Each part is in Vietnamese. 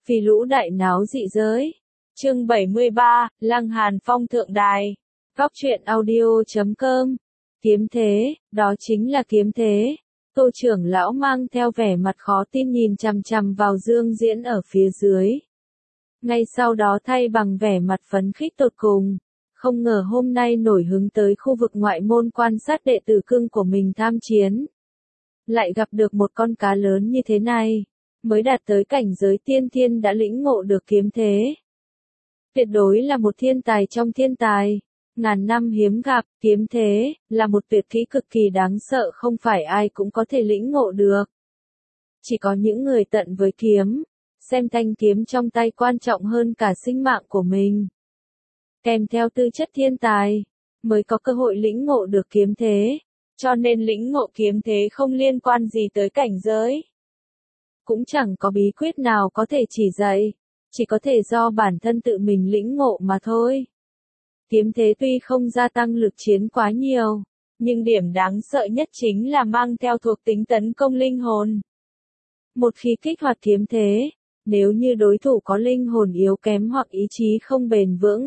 Phi lũ đại náo dị giới. Chương 73, Lăng Hàn Phong thượng đài. Góc truyện audio.com. Kiếm thế, đó chính là kiếm thế. Tô trưởng lão mang theo vẻ mặt khó tin nhìn chằm chằm vào Dương Diễn ở phía dưới. Ngay sau đó thay bằng vẻ mặt phấn khích tột cùng. Không ngờ hôm nay nổi hứng tới khu vực ngoại môn quan sát đệ tử cưng của mình tham chiến. Lại gặp được một con cá lớn như thế này. Mới đạt tới cảnh giới tiên thiên đã lĩnh ngộ được kiếm thế. Tuyệt đối là một thiên tài trong thiên tài. Ngàn năm hiếm gặp, kiếm thế, là một tuyệt kỹ cực kỳ đáng sợ không phải ai cũng có thể lĩnh ngộ được. Chỉ có những người tận với kiếm, xem thanh kiếm trong tay quan trọng hơn cả sinh mạng của mình. Kèm theo tư chất thiên tài, mới có cơ hội lĩnh ngộ được kiếm thế. Cho nên lĩnh ngộ kiếm thế không liên quan gì tới cảnh giới. Cũng chẳng có bí quyết nào có thể chỉ dạy, chỉ có thể do bản thân tự mình lĩnh ngộ mà thôi. Kiếm thế tuy không gia tăng lực chiến quá nhiều, nhưng điểm đáng sợ nhất chính là mang theo thuộc tính tấn công linh hồn. Một khi kích hoạt kiếm thế, nếu như đối thủ có linh hồn yếu kém hoặc ý chí không bền vững,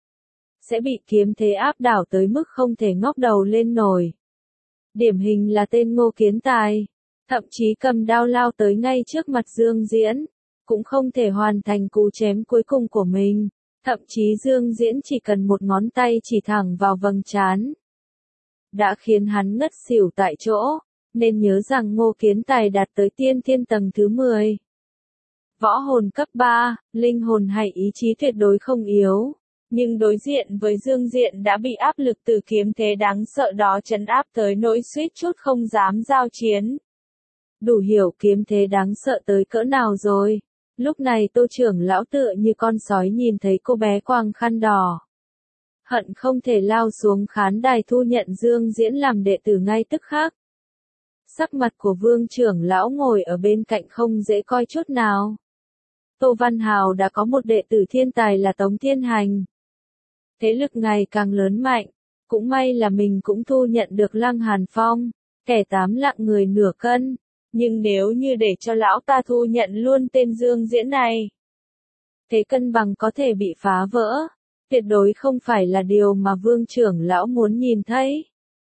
sẽ bị kiếm thế áp đảo tới mức không thể ngóc đầu lên nổi. Điển hình là tên Ngô Kiến Tài, thậm chí cầm đao lao tới ngay trước mặt Dương Diễn, cũng không thể hoàn thành cú chém cuối cùng của mình, thậm chí Dương Diễn chỉ cần một ngón tay chỉ thẳng vào vầng trán, đã khiến hắn ngất xỉu tại chỗ, nên nhớ rằng Ngô Kiến Tài đạt tới tiên thiên tầng thứ 10. Võ hồn cấp 3, linh hồn hay ý chí tuyệt đối không yếu. Nhưng đối diện với Dương Diện đã bị áp lực từ kiếm thế đáng sợ đó trấn áp tới nỗi suýt chút không dám giao chiến. Đủ hiểu kiếm thế đáng sợ tới cỡ nào rồi. Lúc này Tô trưởng lão tựa như con sói nhìn thấy cô bé quàng khăn đỏ. Hận không thể lao xuống khán đài thu nhận Dương Diễn làm đệ tử ngay tức khắc. Sắc mặt của Vương trưởng lão ngồi ở bên cạnh không dễ coi chút nào. Tô Văn Hào đã có một đệ tử thiên tài là Tống Thiên Hành. Thế lực ngày càng lớn mạnh, cũng may là mình cũng thu nhận được Lăng Hàn Phong, kẻ 8 lạng người nửa cân, nhưng nếu như để cho lão ta thu nhận luôn tên Dương Diễn này, thế cân bằng có thể bị phá vỡ, tuyệt đối không phải là điều mà Vương trưởng lão muốn nhìn thấy.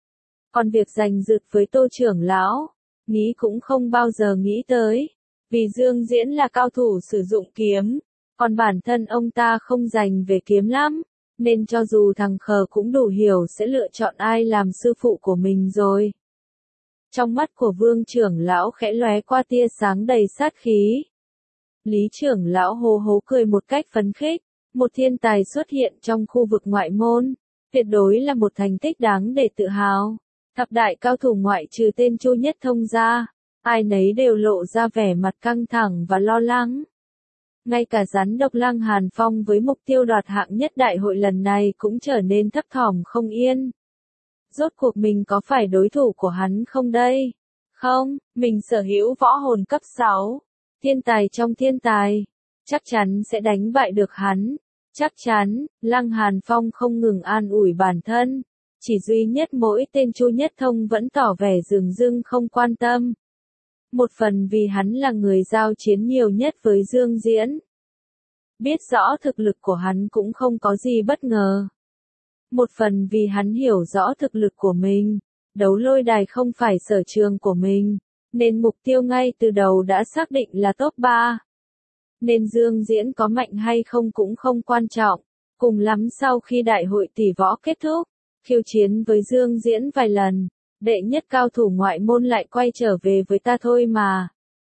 Còn việc giành giật với Tô trưởng lão, nghĩ cũng không bao giờ nghĩ tới, vì Dương Diễn là cao thủ sử dụng kiếm, còn bản thân ông ta không dành về kiếm lắm. Nên cho dù thằng khờ cũng đủ hiểu sẽ lựa chọn ai làm sư phụ của mình rồi. Trong mắt của Vương trưởng lão khẽ lóe qua tia sáng đầy sát khí. Lý trưởng lão hô hố cười một cách phấn khích, một thiên tài xuất hiện trong khu vực ngoại môn, tuyệt đối là một thành tích đáng để tự hào. Thập đại cao thủ ngoại trừ tên Chu Nhất Thông ra, ai nấy đều lộ ra vẻ mặt căng thẳng và lo lắng. Ngay cả rắn độc Lăng Hàn Phong với mục tiêu đoạt hạng nhất đại hội lần này cũng trở nên thấp thỏm không yên. Rốt cuộc mình có phải đối thủ của hắn không đây? Không, mình sở hữu võ hồn cấp 6. Thiên tài trong thiên tài. Chắc chắn sẽ đánh bại được hắn. Chắc chắn, Lăng Hàn Phong không ngừng an ủi bản thân. Chỉ duy nhất mỗi tên Chu Nhất Thông vẫn tỏ vẻ dửng dưng không quan tâm. Một phần vì hắn là người giao chiến nhiều nhất với Dương Diễn. Biết rõ thực lực của hắn cũng không có gì bất ngờ. Một phần vì hắn hiểu rõ thực lực của mình, đấu lôi đài không phải sở trường của mình, nên mục tiêu ngay từ đầu đã xác định là top 3. Nên Dương Diễn có mạnh hay không cũng không quan trọng, cùng lắm sau khi đại hội tỷ võ kết thúc, khiêu chiến với Dương Diễn vài lần. Đệ nhất cao thủ ngoại môn lại quay trở về với ta thôi mà.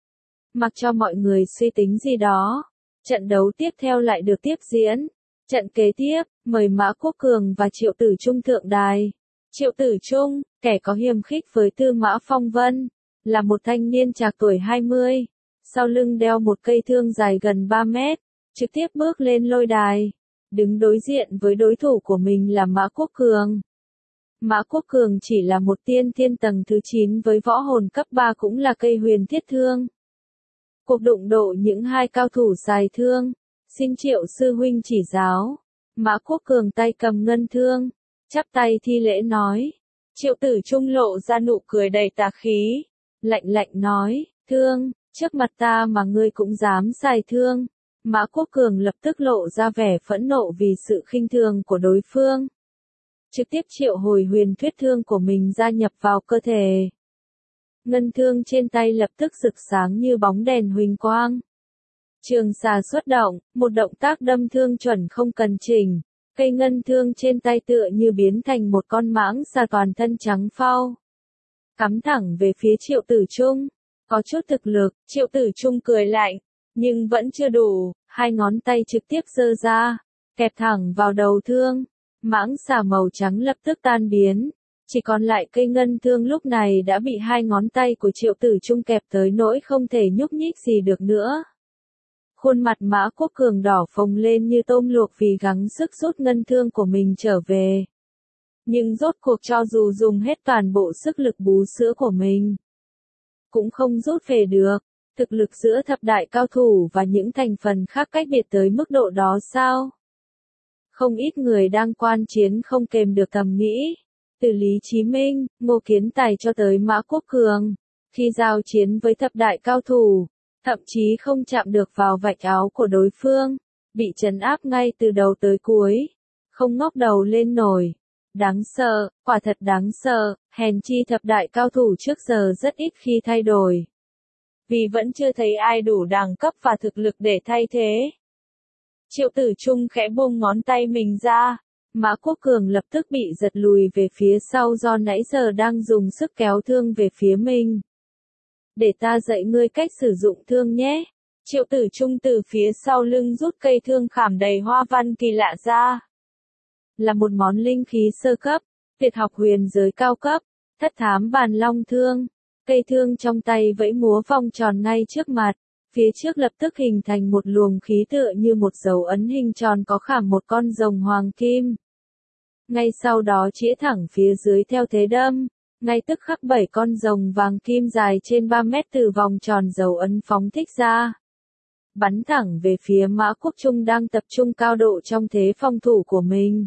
Mặc cho mọi người suy tính gì đó, trận đấu tiếp theo lại được tiếp diễn. Trận kế tiếp, mời Mã Quốc Cường và Triệu Tử Trung thượng đài. Triệu Tử Trung, kẻ có hiềm khích với Tư Mã Phong Vân, là một thanh niên trạc tuổi 20, sau lưng đeo một cây thương dài gần 3 mét, trực tiếp bước lên lôi đài, đứng đối diện với đối thủ của mình là Mã Quốc Cường. Mã Quốc Cường chỉ là một tiên thiên tầng thứ 9 với võ hồn cấp 3 cũng là cây huyền thiết thương. Cuộc đụng độ những hai cao thủ xài thương, xin Triệu sư huynh chỉ giáo. Mã Quốc Cường tay cầm ngân thương, chắp tay thi lễ nói. Triệu Tử Trung lộ ra nụ cười đầy tà khí, lạnh lạnh nói, thương, trước mặt ta mà ngươi cũng dám xài thương, Mã Quốc Cường lập tức lộ ra vẻ phẫn nộ vì sự khinh thường của đối phương. Trực tiếp triệu hồi huyền thuyết thương của mình gia nhập vào cơ thể. Ngân thương trên tay lập tức rực sáng như bóng đèn huỳnh quang. Trường xà xuất động, một động tác đâm thương chuẩn không cần chỉnh. Cây ngân thương trên tay tựa như biến thành một con mãng xà toàn thân trắng phau. Cắm thẳng về phía Triệu Tử Trung. Có chút thực lực, Triệu Tử Trung cười lạnh. Nhưng vẫn chưa đủ, hai ngón tay trực tiếp giơ ra. Kẹp thẳng vào đầu thương. Mãng xà màu trắng lập tức tan biến. Chỉ còn lại cây ngân thương lúc này đã bị hai ngón tay của Triệu Tử Trung kẹp tới nỗi không thể nhúc nhích gì được nữa. Khuôn mặt Mã Quốc Cường đỏ phồng lên như tôm luộc vì gắng sức rút ngân thương của mình trở về. Nhưng rốt cuộc cho dù dùng hết toàn bộ sức lực bú sữa của mình, cũng không rút về được. Thực lực giữa thập đại cao thủ và những thành phần khác cách biệt tới mức độ đó sao? Không ít người đang quan chiến không kềm được thầm nghĩ. Từ Lý Chí Minh, Ngô Kiến Tài cho tới Mã Quốc Cường, khi giao chiến với thập đại cao thủ, thậm chí không chạm được vào vạch áo của đối phương, bị trấn áp ngay từ đầu tới cuối, không ngóc đầu lên nổi. Đáng sợ, quả thật đáng sợ, hèn chi thập đại cao thủ trước giờ rất ít khi thay đổi. Vì vẫn chưa thấy ai đủ đẳng cấp và thực lực để thay thế. Triệu Tử Trung khẽ buông ngón tay mình ra. Mã Quốc Cường lập tức bị giật lùi về phía sau do nãy giờ đang dùng sức kéo thương về phía mình. Để ta dạy ngươi cách sử dụng thương nhé. Triệu Tử Trung từ phía sau lưng rút cây thương khảm đầy hoa văn kỳ lạ ra. Là một món linh khí sơ cấp, tuyệt học huyền giới cao cấp, Thất Thám Bàn Long Thương. Cây thương trong tay vẫy múa vòng tròn ngay trước mặt. Phía trước lập tức hình thành một luồng khí tựa như một dấu ấn hình tròn có khảm một con rồng hoàng kim. Ngay sau đó chĩa thẳng phía dưới theo thế đâm, ngay tức khắc 7 con rồng vàng kim dài trên 3 mét từ vòng tròn dấu ấn phóng thích ra. Bắn thẳng về phía Mã Quốc Trung đang tập trung cao độ trong thế phòng thủ của mình.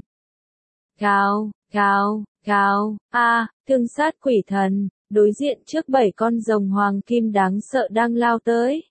Gào, gào, gào, thương sát quỷ thần, đối diện trước 7 con rồng hoàng kim đáng sợ đang lao tới.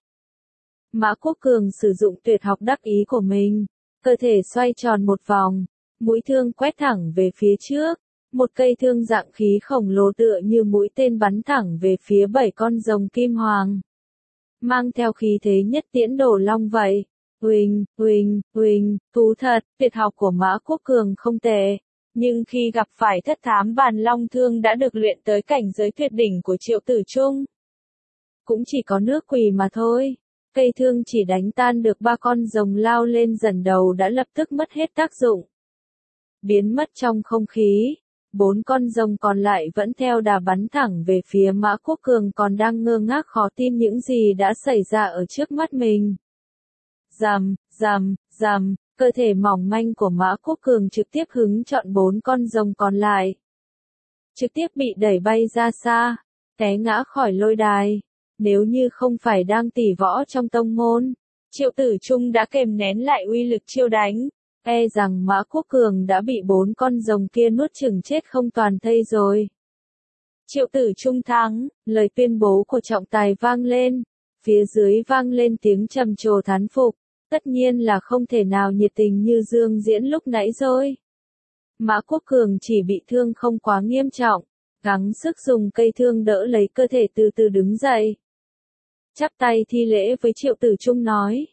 Mã Quốc Cường sử dụng tuyệt học đắc ý của mình, cơ thể xoay tròn một vòng, mũi thương quét thẳng về phía trước, một cây thương dạng khí khổng lồ tựa như mũi tên bắn thẳng về phía 7 con rồng kim hoàng. Mang theo khí thế nhất tiễn đổ long vậy. Uỳnh, uỳnh, uỳnh, thú thật, tuyệt học của Mã Quốc Cường không tệ. Nhưng khi gặp phải Thất Thám Bàn Long Thương đã được luyện tới cảnh giới tuyệt đỉnh của Triệu Tử Trung, cũng chỉ có nước quỳ mà thôi. Cây thương chỉ đánh tan được 3 con rồng lao lên dần đầu đã lập tức mất hết tác dụng. Biến mất trong không khí. 4 con rồng còn lại vẫn theo đà bắn thẳng về phía Mã Quốc Cường còn đang ngơ ngác khó tin những gì đã xảy ra ở trước mắt mình. Rầm, rầm, rầm, cơ thể mỏng manh của Mã Quốc Cường trực tiếp hứng chọn 4 con rồng còn lại. Trực tiếp bị đẩy bay ra xa, té ngã khỏi lôi đài. Nếu như không phải đang tỉ võ trong tông môn, Triệu Tử Trung đã kềm nén lại uy lực chiêu đánh, e rằng Mã Quốc Cường đã bị 4 con rồng kia nuốt chửng chết không toàn thây rồi. Triệu Tử Trung thắng, lời tuyên bố của trọng tài vang lên, phía dưới vang lên tiếng trầm trồ thán phục, tất nhiên là không thể nào nhiệt tình như Dương Diễn lúc nãy rồi. Mã Quốc Cường chỉ bị thương không quá nghiêm trọng, gắng sức dùng cây thương đỡ lấy cơ thể từ từ đứng dậy. Chắp tay thi lễ với Triệu Tử Trung nói,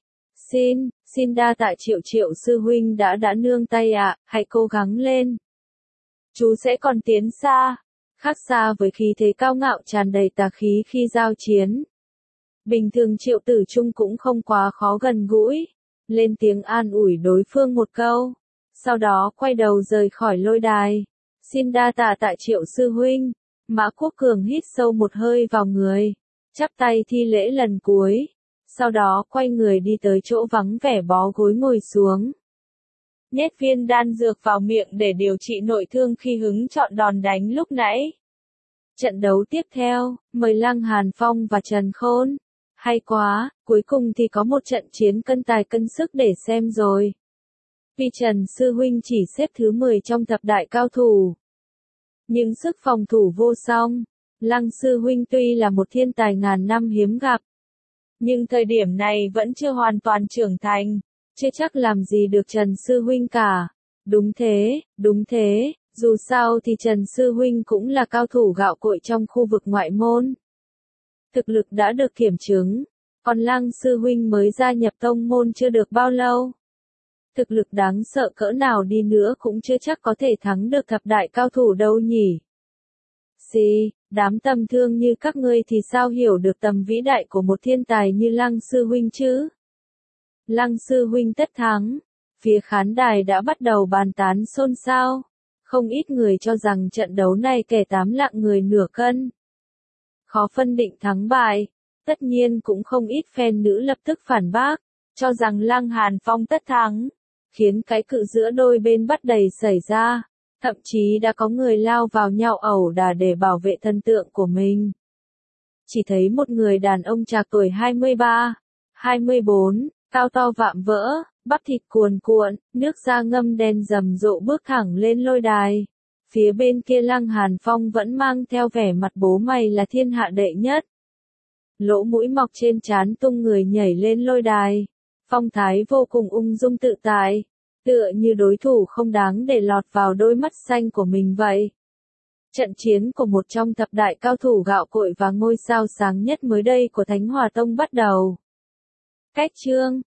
xin đa tạ Triệu sư huynh đã nương tay ạ, hãy cố gắng lên. Chú sẽ còn tiến xa, khác xa với khí thế cao ngạo tràn đầy tà khí khi giao chiến. Bình thường Triệu Tử Trung cũng không quá khó gần gũi, lên tiếng an ủi đối phương một câu, sau đó quay đầu rời khỏi lôi đài. Xin đa tạ Triệu sư huynh. Mã Quốc Cường hít sâu một hơi vào người, chắp tay thi lễ lần cuối, sau đó quay người đi tới chỗ vắng vẻ bó gối ngồi xuống. Nhét viên đan dược vào miệng để điều trị nội thương khi hứng chọn đòn đánh lúc nãy. Trận đấu tiếp theo, mời Lăng Hàn Phong và Trần Khôn. Hay quá, cuối cùng thì có một trận chiến cân tài cân sức để xem rồi. Vì Trần Sư Huynh chỉ xếp thứ 10 trong thập đại cao thủ, nhưng sức phòng thủ vô song. Lăng Sư Huynh tuy là một thiên tài ngàn năm hiếm gặp, Nhưng thời điểm này vẫn chưa hoàn toàn trưởng thành, chưa chắc làm gì được Trần Sư Huynh cả. Đúng thế, dù sao thì Trần Sư Huynh cũng là cao thủ gạo cội trong khu vực ngoại môn. Thực lực đã được kiểm chứng, còn Lăng Sư Huynh mới gia nhập tông môn chưa được bao lâu. Thực lực đáng sợ cỡ nào đi nữa cũng chưa chắc có thể thắng được thập đại cao thủ đâu nhỉ. Đám tầm thương như các ngươi thì sao hiểu được tầm vĩ đại của một thiên tài như Lăng Sư Huynh chứ? Lăng Sư Huynh tất thắng, phía khán đài đã bắt đầu bàn tán xôn xao. Không ít người cho rằng trận đấu này kẻ 8 lạng người nửa cân. Khó phân định thắng bại, tất nhiên cũng không ít fan nữ lập tức phản bác, cho rằng Lăng Hàn Phong tất thắng, khiến cái cự giữa đôi bên bắt đầy xảy ra. Thậm chí đã có người lao vào nhau ẩu đả để bảo vệ thân tượng của mình. Chỉ thấy một người đàn ông trạc tuổi 23, 24, cao to vạm vỡ, bắp thịt cuồn cuộn, nước da ngâm đen rầm rộ bước thẳng lên lôi đài. Phía bên kia Lăng Hàn Phong vẫn mang theo vẻ mặt bố mày là thiên hạ đệ nhất. Lỗ mũi mọc trên trán tung người nhảy lên lôi đài. Phong thái vô cùng ung dung tự tại. Tựa như đối thủ không đáng để lọt vào đôi mắt xanh của mình vậy. Trận chiến của một trong thập đại cao thủ gạo cội và ngôi sao sáng nhất mới đây của Thánh Hòa Tông bắt đầu. Cách chương